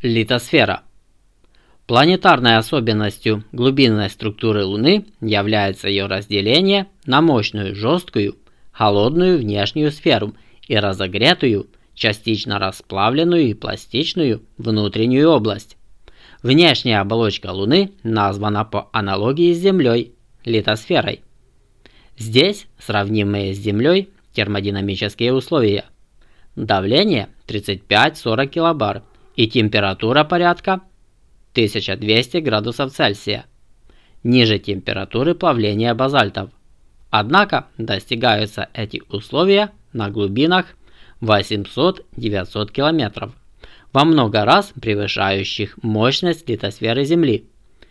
Литосфера. Планетарной особенностью глубинной структуры Луны является ее разделение на мощную жесткую, холодную внешнюю сферу и разогретую, частично расплавленную и пластичную внутреннюю область. Внешняя оболочка Луны названа по аналогии с Землей литосферой. Здесь сравнимые с Землей термодинамические условия. Давление 35-40 килобар и температура порядка 1200 градусов Цельсия, ниже температуры плавления базальтов. Однако достигаются эти условия на глубинах 800-900 километров, во много раз превышающих мощность литосферы Земли,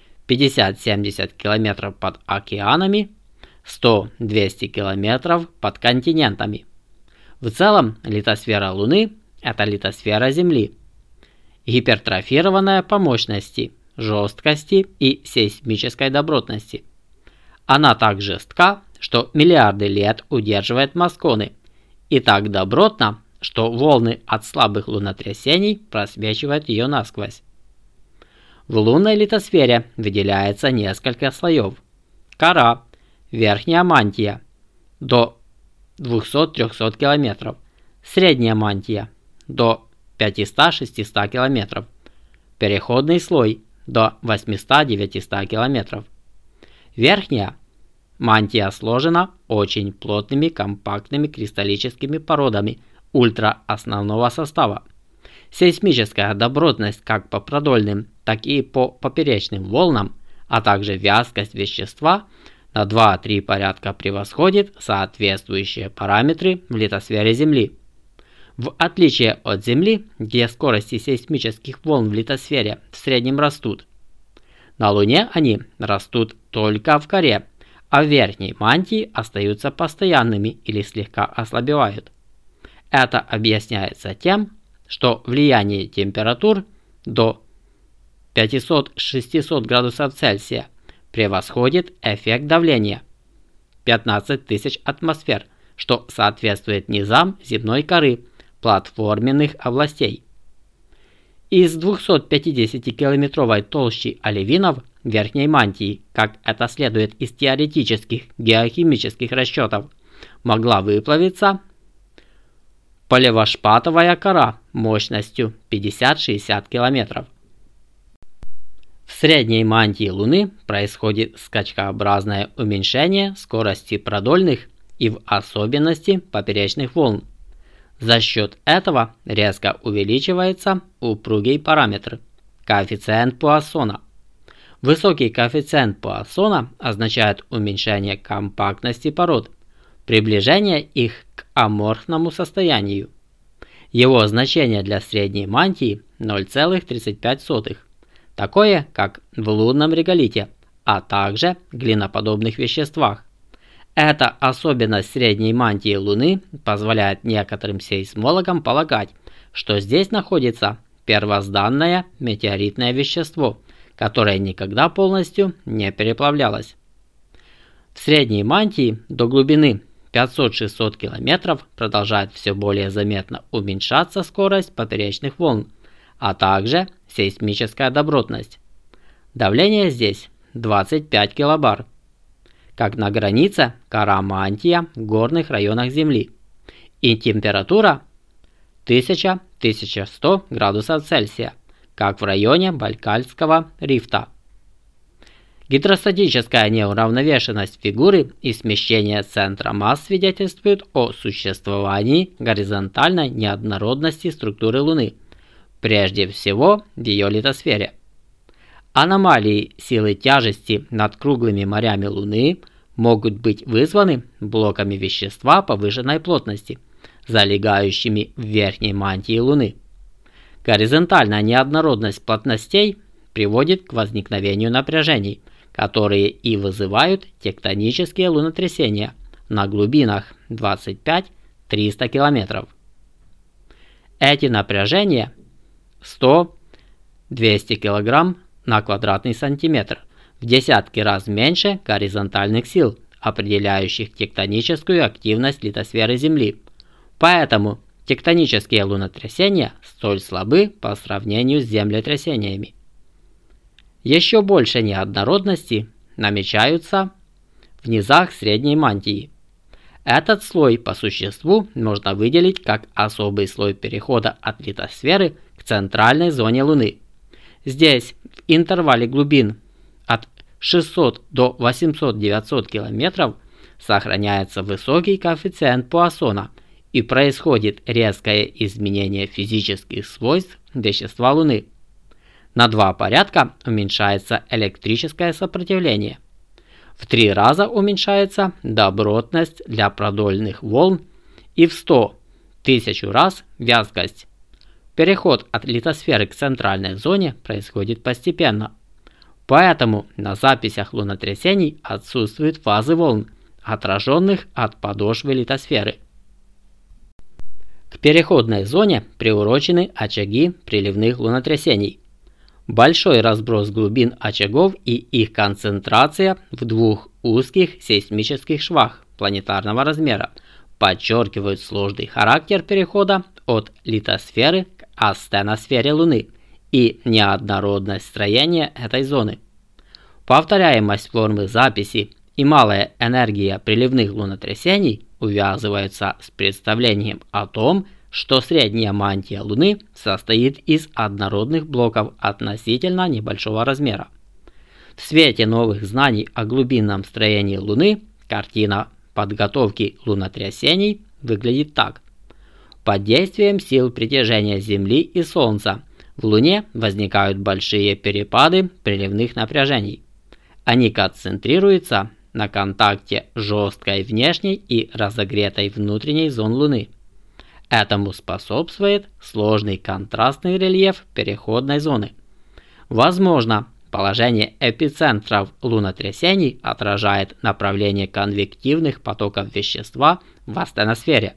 50-70 километров под океанами, 100-200 километров под континентами. В целом литосфера Луны – это литосфера Земли, гипертрофированная по мощности, жесткости и сейсмической добротности. Она так жестка, что миллиарды лет удерживает масконы, и так добротна, что волны от слабых лунотрясений просвечивают ее насквозь. В лунной литосфере выделяется несколько слоев. Кора, верхняя мантия до 200-300 км, средняя мантия до 500-600 км, переходный слой до 800-900 км. Верхняя мантия сложена очень плотными компактными кристаллическими породами ультраосновного состава. Сейсмическая добротность как по продольным, так и по поперечным волнам, а также вязкость вещества на 2-3 порядка превосходит соответствующие параметры в литосфере Земли. В отличие от Земли, где скорости сейсмических волн в литосфере в среднем растут, на Луне они растут только в коре, а в верхней мантии остаются постоянными или слегка ослабевают. Это объясняется тем, что влияние температур до 500-600 градусов Цельсия превосходит эффект давления 15 тысяч атмосфер, что соответствует низам земной коры платформенных областей. Из 250-километровой толщи оливинов верхней мантии, как это следует из теоретических геохимических расчетов, могла выплавиться полевошпатовая кора мощностью 50-60 километров. В средней мантии Луны происходит скачкообразное уменьшение скорости продольных и в особенности поперечных волн. За счет этого резко увеличивается упругий параметр – коэффициент Пуассона. Высокий коэффициент Пуассона означает уменьшение компактности пород, приближение их к аморфному состоянию. Его значение для средней мантии 0,35, такое как в лунном реголите, а также глиноподобных веществах. Эта особенность средней мантии Луны позволяет некоторым сейсмологам полагать, что здесь находится первозданное метеоритное вещество, которое никогда полностью не переплавлялось. В средней мантии до глубины 500-600 км продолжает все более заметно уменьшаться скорость поперечных волн, а также сейсмическая добротность. Давление здесь 25 килобар, как на границе кора-мантия в горных районах Земли, и температура 1000-1100 градусов Цельсия, как в районе Байкальского рифта. Гидростатическая неуравновешенность фигуры и смещение центра масс свидетельствуют о существовании горизонтальной неоднородности структуры Луны, прежде всего в ее литосфере. Аномалии силы тяжести над круглыми морями Луны могут быть вызваны блоками вещества повышенной плотности, залегающими в верхней мантии Луны. Горизонтальная неоднородность плотностей приводит к возникновению напряжений, которые и вызывают тектонические лунотрясения на глубинах 25-300 км. Эти напряжения 100-200 кг на квадратный сантиметр, в десятки раз меньше горизонтальных сил, определяющих тектоническую активность литосферы Земли. Поэтому тектонические лунотрясения столь слабы по сравнению с землетрясениями. Еще больше неоднородности намечаются в низах средней мантии. Этот слой по существу можно выделить как особый слой перехода от литосферы к центральной зоне Луны. Здесь в интервале глубин от 600 до 800-900 км сохраняется высокий коэффициент Пуассона и происходит резкое изменение физических свойств вещества Луны. На 2 порядка уменьшается электрическое сопротивление. В 3 раза уменьшается добротность для продольных волн и в 100-1000 раз вязкость. Переход от литосферы к центральной зоне происходит постепенно. Поэтому на записях лунотрясений отсутствуют фазы волн, отраженных от подошвы литосферы. К переходной зоне приурочены очаги приливных лунотрясений. Большой разброс глубин очагов и их концентрация в 2 узких сейсмических швах планетарного размера подчеркивают сложный характер перехода от литосферы к астеносфере Луны и неоднородность строения этой зоны. Повторяемость формы записи и малая энергия приливных лунотрясений увязываются с представлением о том, что средняя мантия Луны состоит из однородных блоков относительно небольшого размера. В свете новых знаний о глубинном строении Луны картина подготовки лунотрясений выглядит так. Под действием сил притяжения Земли и Солнца в Луне возникают большие перепады приливных напряжений. Они концентрируются на контакте жесткой внешней и разогретой внутренней зон Луны. Этому способствует сложный контрастный рельеф переходной зоны. Возможно, положение эпицентров лунотрясений отражает направление конвективных потоков вещества в астеносфере.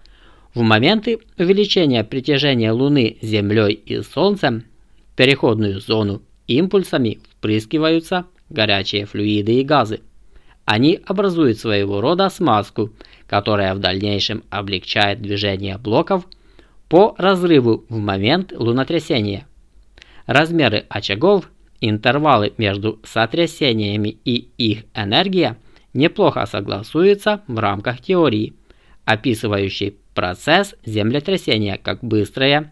В моменты увеличения притяжения Луны Землей и Солнцем в переходную зону импульсами впрыскиваются горячие флюиды и газы. Они образуют своего рода смазку, которая в дальнейшем облегчает движение блоков по разрыву в момент лунотрясения. Размеры очагов, интервалы между сотрясениями и их энергия неплохо согласуются в рамках теории, описывающей процесс землетрясения как быстрое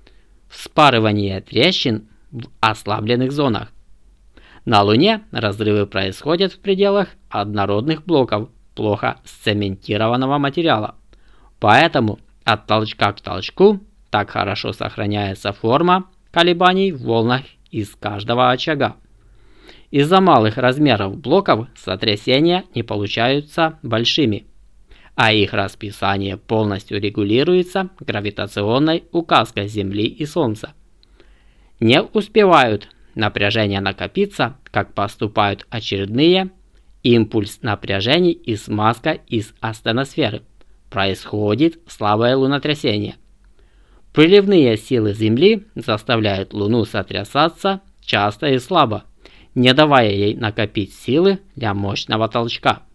вспарывание трещин в ослабленных зонах. На Луне разрывы происходят в пределах однородных блоков плохо сцементированного материала. Поэтому от толчка к толчку так хорошо сохраняется форма колебаний в волнах из каждого очага. Из-за малых размеров блоков сотрясения не получаются большими, а их расписание полностью регулируется гравитационной указкой Земли и Солнца. Не успевают напряжения накопиться, как поступают очередные импульс напряжений и смазка из астеносферы. Происходит слабое лунотрясение. Приливные силы Земли заставляют Луну сотрясаться часто и слабо, не давая ей накопить силы для мощного толчка.